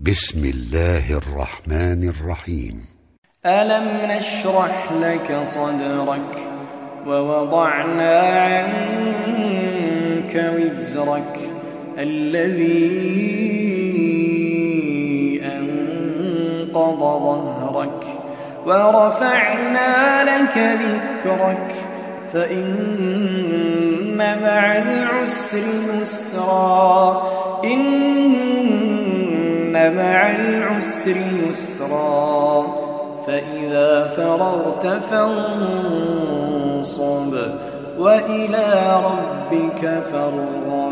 بسم الله الرحمن الرحيم. ألم نشرح لك صدرك ووضعنا عنك وزرك الذي أنقض ظهرك ورفعنا لك ذكرك فإن مع العسر يسرا إن مع العسر يسرا فإذا فرغت فانصب وإلى ربك فارغب.